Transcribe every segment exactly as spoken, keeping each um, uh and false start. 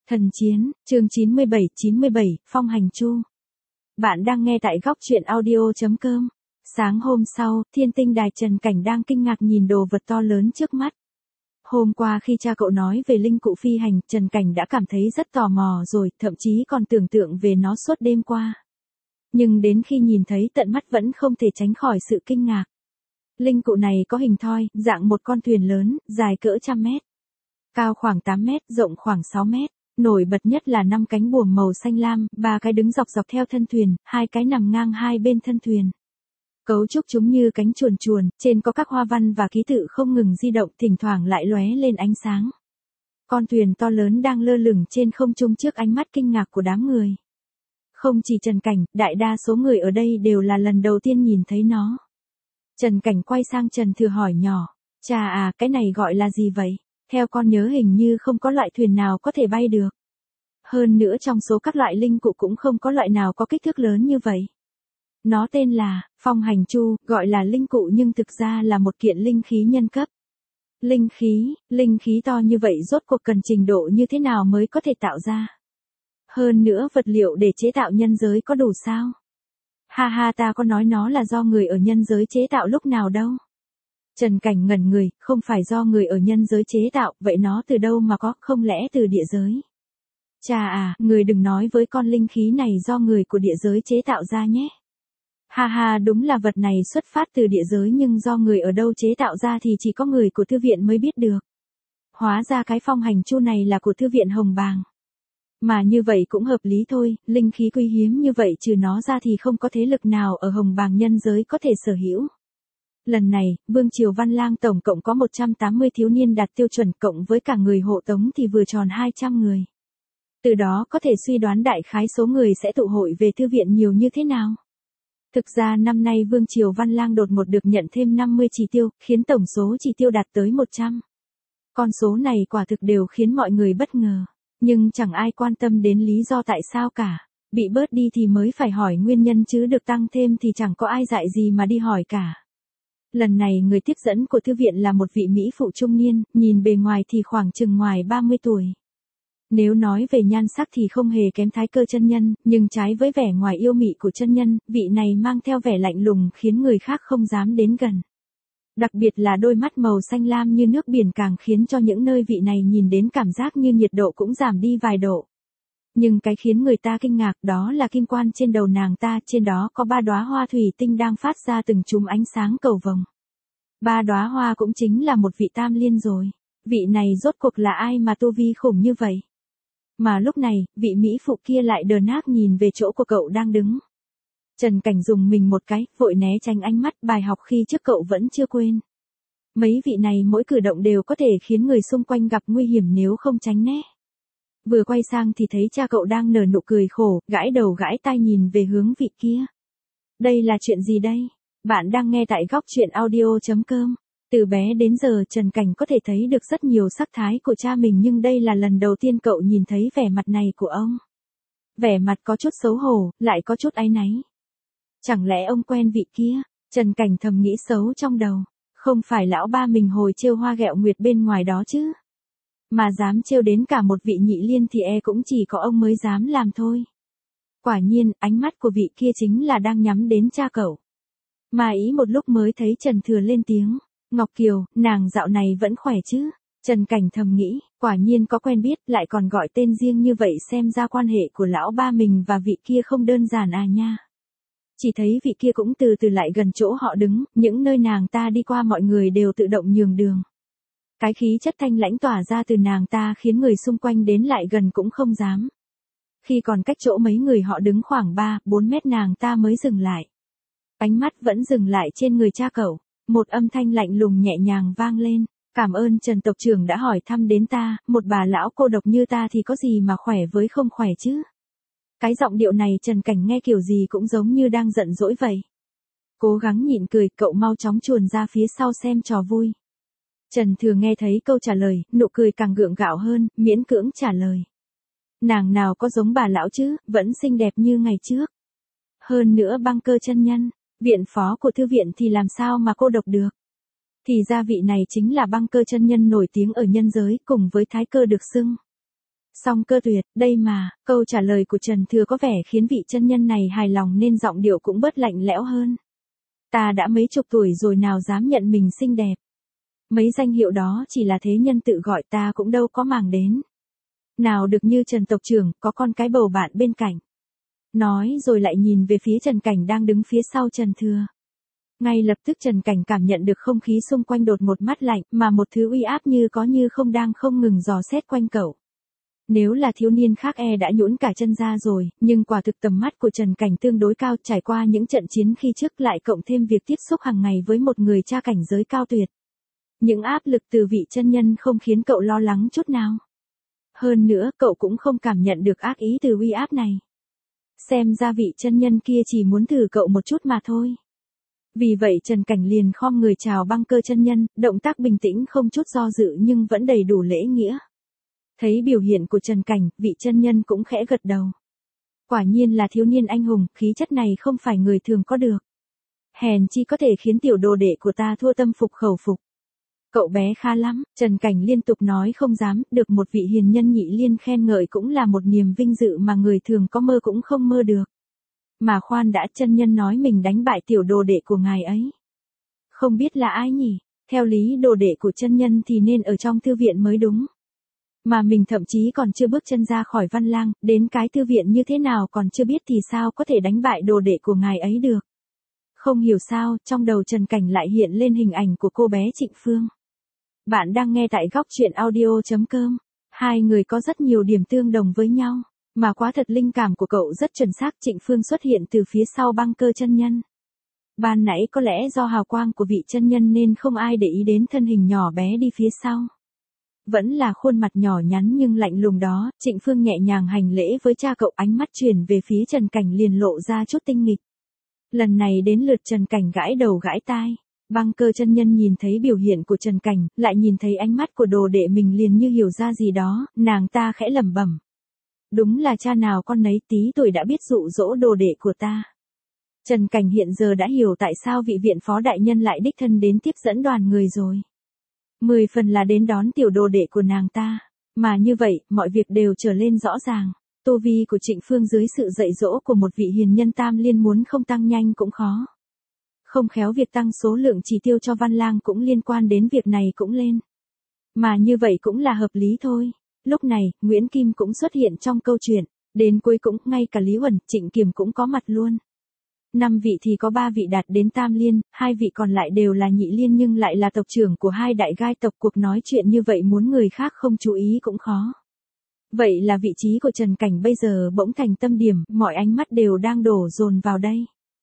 Thần chiến, chương chín mươi bảy chín mươi bảy, Phong Hành Chu. Bạn đang nghe tại góc truyện audio chấm com. Sáng hôm sau, Thiên Tinh Đài Trần Cảnh đang kinh ngạc nhìn đồ vật to lớn trước mắt. Hôm qua khi cha cậu nói về linh cụ phi hành, Trần Cảnh đã cảm thấy rất tò mò rồi, thậm chí còn tưởng tượng về nó suốt đêm qua. Nhưng đến khi nhìn thấy tận mắt vẫn không thể tránh khỏi sự kinh ngạc. Linh cụ này có hình thoi, dạng một con thuyền lớn, dài cỡ trăm mét. Cao khoảng tám mét, rộng khoảng sáu mét. Nổi bật nhất là năm cánh buồm màu xanh lam, ba cái đứng dọc dọc theo thân thuyền, hai cái nằm ngang hai bên thân thuyền. Cấu trúc chúng như cánh chuồn chuồn, trên có các hoa văn và ký tự không ngừng di động, thỉnh thoảng lại lóe lên ánh sáng. Con thuyền to lớn đang lơ lửng trên không trung trước ánh mắt kinh ngạc của đám người. Không chỉ Trần Cảnh, đại đa số người ở đây đều là lần đầu tiên nhìn thấy nó. Trần Cảnh quay sang Trần Thừa hỏi nhỏ, cha à, cái này gọi là gì vậy? Theo con nhớ hình như không có loại thuyền nào có thể bay được. Hơn nữa trong số các loại linh cụ cũng không có loại nào có kích thước lớn như vậy. Nó tên là Phong Hành Chu, gọi là linh cụ nhưng thực ra là một kiện linh khí nhân cấp. Linh khí, linh khí to như vậy rốt cuộc cần trình độ như thế nào mới có thể tạo ra? Hơn nữa vật liệu để chế tạo nhân giới có đủ sao? Ha ha, ta có nói nó là do người ở nhân giới chế tạo lúc nào đâu. Trần Cảnh ngẩn người, không phải do người ở nhân giới chế tạo, vậy nó từ đâu mà có, không lẽ từ địa giới? Cha à, người đừng nói với con linh khí này do người của địa giới chế tạo ra nhé. Ha ha, đúng là vật này xuất phát từ địa giới nhưng do người ở đâu chế tạo ra thì chỉ có người của thư viện mới biết được. Hóa ra cái Phong Hành Chu này là của thư viện Hồng Bàng. Mà như vậy cũng hợp lý thôi, linh khí quý hiếm như vậy trừ nó ra thì không có thế lực nào ở Hồng Bàng nhân giới có thể sở hữu. Lần này, Vương Triều Văn Lang tổng cộng có một trăm tám mươi thiếu niên đạt tiêu chuẩn, cộng với cả người hộ tống thì vừa tròn hai trăm người. Từ đó có thể suy đoán đại khái số người sẽ tụ hội về thư viện nhiều như thế nào. Thực ra năm nay Vương Triều Văn Lang đột ngột được nhận thêm năm mươi chỉ tiêu, khiến tổng số chỉ tiêu đạt tới một trăm. Con số này quả thực đều khiến mọi người bất ngờ, nhưng chẳng ai quan tâm đến lý do tại sao cả. Bị bớt đi thì mới phải hỏi nguyên nhân chứ được tăng thêm thì chẳng có ai dạy gì mà đi hỏi cả. Lần này người tiếp dẫn của thư viện là một vị mỹ phụ trung niên, nhìn bề ngoài thì khoảng chừng ngoài ba mươi tuổi. Nếu nói về nhan sắc thì không hề kém Thái Cơ chân nhân, nhưng trái với vẻ ngoài yêu mị của chân nhân, vị này mang theo vẻ lạnh lùng khiến người khác không dám đến gần. Đặc biệt là đôi mắt màu xanh lam như nước biển càng khiến cho những nơi vị này nhìn đến cảm giác như nhiệt độ cũng giảm đi vài độ. Nhưng cái khiến người ta kinh ngạc đó là kim quan trên đầu nàng ta, trên đó có ba đóa hoa thủy tinh đang phát ra từng chùm ánh sáng cầu vồng. Ba đóa hoa cũng chính là một vị tam liên rồi. Vị này rốt cuộc là ai mà tu vi khủng như vậy? Mà lúc này, vị mỹ phụ kia lại đờ nác nhìn về chỗ của cậu đang đứng. Trần Cảnh dùng mình một cái, vội né tránh ánh mắt, bài học khi trước cậu vẫn chưa quên. Mấy vị này mỗi cử động đều có thể khiến người xung quanh gặp nguy hiểm nếu không tránh né. Vừa quay sang thì thấy cha cậu đang nở nụ cười khổ, gãi đầu gãi tai nhìn về hướng vị kia. Đây là chuyện gì đây? Bạn đang nghe tại góc truyện audio chấm com. Từ bé đến giờ Trần Cảnh có thể thấy được rất nhiều sắc thái của cha mình nhưng đây là lần đầu tiên cậu nhìn thấy vẻ mặt này của ông. Vẻ mặt có chút xấu hổ, lại có chút áy náy. Chẳng lẽ ông quen vị kia? Trần Cảnh thầm nghĩ xấu trong đầu. Không phải lão ba mình hồi trêu hoa ghẹo nguyệt bên ngoài đó chứ? Mà dám trêu đến cả một vị nhị liên thì e cũng chỉ có ông mới dám làm thôi. Quả nhiên, ánh mắt của vị kia chính là đang nhắm đến cha cậu. Mà ý một lúc mới thấy Trần Thừa lên tiếng. Ngọc Kiều, nàng dạo này vẫn khỏe chứ? Trần Cảnh thầm nghĩ, quả nhiên có quen biết, lại còn gọi tên riêng như vậy xem ra quan hệ của lão ba mình và vị kia không đơn giản à nha. Chỉ thấy vị kia cũng từ từ lại gần chỗ họ đứng, những nơi nàng ta đi qua mọi người đều tự động nhường đường. Cái khí chất thanh lãnh tỏa ra từ nàng ta khiến người xung quanh đến lại gần cũng không dám. Khi còn cách chỗ mấy người họ đứng khoảng ba bốn mét nàng ta mới dừng lại. Ánh mắt vẫn dừng lại trên người cha cậu. Một âm thanh lạnh lùng nhẹ nhàng vang lên. Cảm ơn Trần tộc trưởng đã hỏi thăm đến ta, một bà lão cô độc như ta thì có gì mà khỏe với không khỏe chứ. Cái giọng điệu này Trần Cảnh nghe kiểu gì cũng giống như đang giận dỗi vậy. Cố gắng nhịn cười, cậu mau chóng chuồn ra phía sau xem trò vui. Trần Thừa nghe thấy câu trả lời, nụ cười càng gượng gạo hơn, miễn cưỡng trả lời. Nàng nào có giống bà lão chứ, vẫn xinh đẹp như ngày trước. Hơn nữa Băng Cơ chân nhân, viện phó của thư viện thì làm sao mà cô độc được. Thì ra vị này chính là Băng Cơ chân nhân nổi tiếng ở nhân giới cùng với Thái Cơ được xưng. Song cơ tuyệt, đây mà, câu trả lời của Trần Thừa có vẻ khiến vị chân nhân này hài lòng nên giọng điệu cũng bớt lạnh lẽo hơn. Ta đã mấy chục tuổi rồi nào dám nhận mình xinh đẹp. Mấy danh hiệu đó chỉ là thế nhân tự gọi, ta cũng đâu có màng đến. Nào được như Trần tộc trưởng, có con cái bầu bạn bên cạnh. Nói rồi lại nhìn về phía Trần Cảnh đang đứng phía sau Trần Thừa. Ngay lập tức Trần Cảnh cảm nhận được không khí xung quanh đột một mát lạnh, mà một thứ uy áp như có như không đang không ngừng dò xét quanh cậu. Nếu là thiếu niên khác e đã nhũn cả chân ra rồi, nhưng quả thực tầm mắt của Trần Cảnh tương đối cao, trải qua những trận chiến khi trước lại cộng thêm việc tiếp xúc hàng ngày với một người cha cảnh giới cao tuyệt. Những áp lực từ vị chân nhân không khiến cậu lo lắng chút nào. Hơn nữa, cậu cũng không cảm nhận được ác ý từ uy áp này. Xem ra vị chân nhân kia chỉ muốn thử cậu một chút mà thôi. Vì vậy Trần Cảnh liền khom người chào băng cơ chân nhân, động tác bình tĩnh không chút do dự nhưng vẫn đầy đủ lễ nghĩa. Thấy biểu hiện của Trần Cảnh, vị chân nhân cũng khẽ gật đầu. Quả nhiên là thiếu niên anh hùng, khí chất này không phải người thường có được. Hèn chi có thể khiến tiểu đồ đệ của ta thua tâm phục khẩu phục. Cậu bé khá lắm, Trần Cảnh liên tục nói không dám, được một vị hiền nhân nhị liên khen ngợi cũng là một niềm vinh dự mà người thường có mơ cũng không mơ được. Mà khoan đã, chân nhân nói mình đánh bại tiểu đồ đệ của ngài ấy. Không biết là ai nhỉ, theo lý đồ đệ của chân nhân thì nên ở trong thư viện mới đúng. Mà mình thậm chí còn chưa bước chân ra khỏi văn lang, đến cái thư viện như thế nào còn chưa biết thì sao có thể đánh bại đồ đệ của ngài ấy được. Không hiểu sao, trong đầu Trần Cảnh lại hiện lên hình ảnh của cô bé Trịnh Phương. Bạn đang nghe tại góc truyện audio chấm com. Hai người có rất nhiều điểm tương đồng với nhau, mà quá thật linh cảm của cậu rất chuẩn xác. Trịnh Phương xuất hiện từ phía sau băng cơ chân nhân. Ban nãy có lẽ do hào quang của vị chân nhân nên không ai để ý đến thân hình nhỏ bé đi phía sau. Vẫn là khuôn mặt nhỏ nhắn nhưng lạnh lùng đó, Trịnh Phương nhẹ nhàng hành lễ với cha cậu, ánh mắt chuyển về phía Trần Cảnh liền lộ ra chút tinh nghịch. Lần này đến lượt Trần Cảnh gãi đầu gãi tai. Băng cơ chân nhân nhìn thấy biểu hiện của Trần Cảnh, lại nhìn thấy ánh mắt của đồ đệ mình liền như hiểu ra gì đó, nàng ta khẽ lẩm bẩm. Đúng là cha nào con nấy, tí tuổi đã biết dụ dỗ đồ đệ của ta. Trần Cảnh hiện giờ đã hiểu tại sao vị viện phó đại nhân lại đích thân đến tiếp dẫn đoàn người rồi. Mười phần là đến đón tiểu đồ đệ của nàng ta, mà như vậy, mọi việc đều trở lên rõ ràng. Tu vi của Trịnh Phương dưới sự dạy dỗ của một vị hiền nhân tam liên muốn không tăng nhanh cũng khó. Không khéo việc tăng số lượng chỉ tiêu cho văn lang cũng liên quan đến việc này cũng lên. Mà như vậy cũng là hợp lý thôi. Lúc này, Nguyễn Kim cũng xuất hiện trong câu chuyện. Đến cuối cũng, ngay cả Lý Huẩn, Trịnh Kiềm cũng có mặt luôn. Năm vị thì có ba vị đạt đến tam liên, hai vị còn lại đều là nhị liên nhưng lại là tộc trưởng của hai đại gai tộc. Cuộc nói chuyện như vậy muốn người khác không chú ý cũng khó. Vậy là vị trí của Trần Cảnh bây giờ bỗng thành tâm điểm, mọi ánh mắt đều đang đổ dồn vào đây.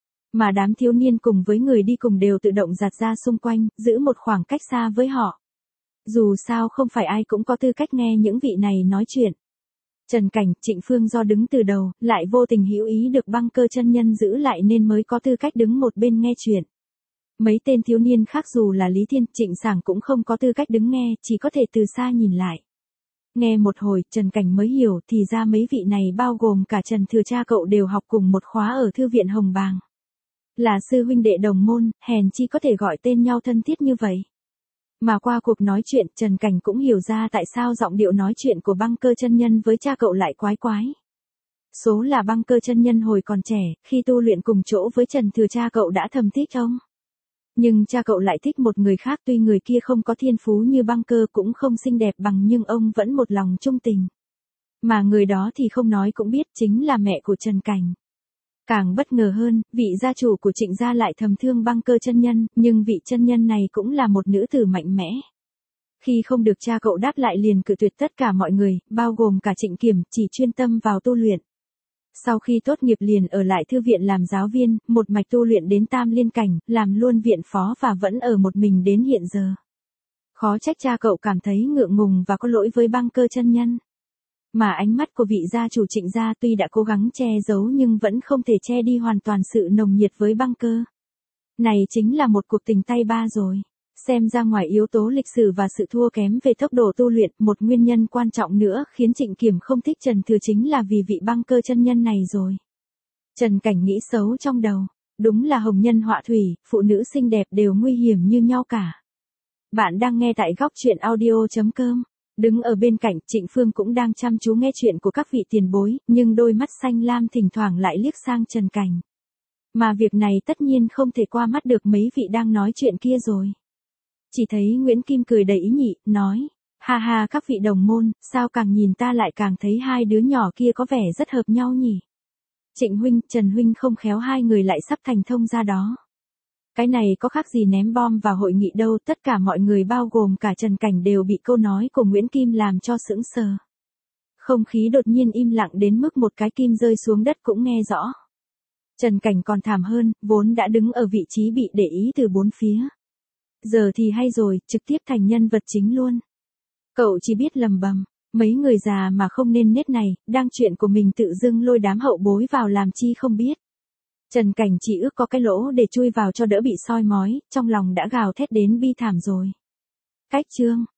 Mà đám thiếu niên cùng với người đi cùng đều tự động giạt ra xung quanh, giữ một khoảng cách xa với họ. Dù sao không phải ai cũng có tư cách nghe những vị này nói chuyện. Trần Cảnh, Trịnh Phương do đứng từ đầu, lại vô tình hữu ý được băng cơ chân nhân giữ lại nên mới có tư cách đứng một bên nghe chuyện. Mấy tên thiếu niên khác dù là Lý Thiên, Trịnh Sảng cũng không có tư cách đứng nghe, chỉ có thể từ xa nhìn lại. Nghe một hồi, Trần Cảnh mới hiểu thì ra mấy vị này bao gồm cả Trần Thừa cha cậu đều học cùng một khóa ở thư viện Hồng Bàng. Là sư huynh đệ đồng môn, hèn chi có thể gọi tên nhau thân thiết như vậy. Mà qua cuộc nói chuyện, Trần Cảnh cũng hiểu ra tại sao giọng điệu nói chuyện của băng cơ chân nhân với cha cậu lại quái quái. Số là băng cơ chân nhân hồi còn trẻ, khi tu luyện cùng chỗ với Trần Thừa cha cậu đã thầm thích ông. Nhưng cha cậu lại thích một người khác, tuy người kia không có thiên phú như băng cơ cũng không xinh đẹp bằng nhưng ông vẫn một lòng trung tình. Mà người đó thì không nói cũng biết chính là mẹ của Trần Cảnh. Càng bất ngờ hơn, vị gia chủ của Trịnh gia lại thầm thương băng cơ chân nhân, nhưng vị chân nhân này cũng là một nữ tử mạnh mẽ. Khi không được cha cậu đáp lại liền cự tuyệt tất cả mọi người, bao gồm cả Trịnh Kiểm, chỉ chuyên tâm vào tu luyện. Sau khi tốt nghiệp liền ở lại thư viện làm giáo viên, một mạch tu luyện đến tam liên cảnh, làm luôn viện phó và vẫn ở một mình đến hiện giờ. Khó trách cha cậu cảm thấy ngượng ngùng và có lỗi với băng cơ chân nhân. Mà ánh mắt của vị gia chủ Trịnh gia tuy đã cố gắng che giấu nhưng vẫn không thể che đi hoàn toàn sự nồng nhiệt với băng cơ. Này chính là một cuộc tình tay ba rồi. Xem ra ngoài yếu tố lịch sử và sự thua kém về tốc độ tu luyện, một nguyên nhân quan trọng nữa khiến Trịnh Kiểm không thích Trần Thừa chính là vì vị băng cơ chân nhân này rồi. Trần Cảnh nghĩ xấu trong đầu. Đúng là hồng nhân họa thủy, phụ nữ xinh đẹp đều nguy hiểm như nhau cả. Bạn đang nghe tại góc truyện audio chấm com. Đứng ở bên cạnh, Trịnh Phương cũng đang chăm chú nghe chuyện của các vị tiền bối, nhưng đôi mắt xanh lam thỉnh thoảng lại liếc sang Trần Cảnh. Mà việc này tất nhiên không thể qua mắt được mấy vị đang nói chuyện kia rồi. Chỉ thấy Nguyễn Kim cười đầy ý nhị, nói, ha ha các vị đồng môn, sao càng nhìn ta lại càng thấy hai đứa nhỏ kia có vẻ rất hợp nhau nhỉ? Trịnh huynh, Trần huynh không khéo hai người lại sắp thành thông ra đó. Cái này có khác gì ném bom vào hội nghị đâu, tất cả mọi người bao gồm cả Trần Cảnh đều bị câu nói của Nguyễn Kim làm cho sững sờ. Không khí đột nhiên im lặng đến mức một cái kim rơi xuống đất cũng nghe rõ. Trần Cảnh còn thảm hơn, vốn đã đứng ở vị trí bị để ý từ bốn phía. Giờ thì hay rồi, trực tiếp thành nhân vật chính luôn. Cậu chỉ biết lầm bầm, mấy người già mà không nên nết này, đang chuyện của mình tự dưng lôi đám hậu bối vào làm chi không biết. Trần Cảnh chỉ ước có cái lỗ để chui vào cho đỡ bị soi mói, trong lòng đã gào thét đến bi thảm rồi. Cách chương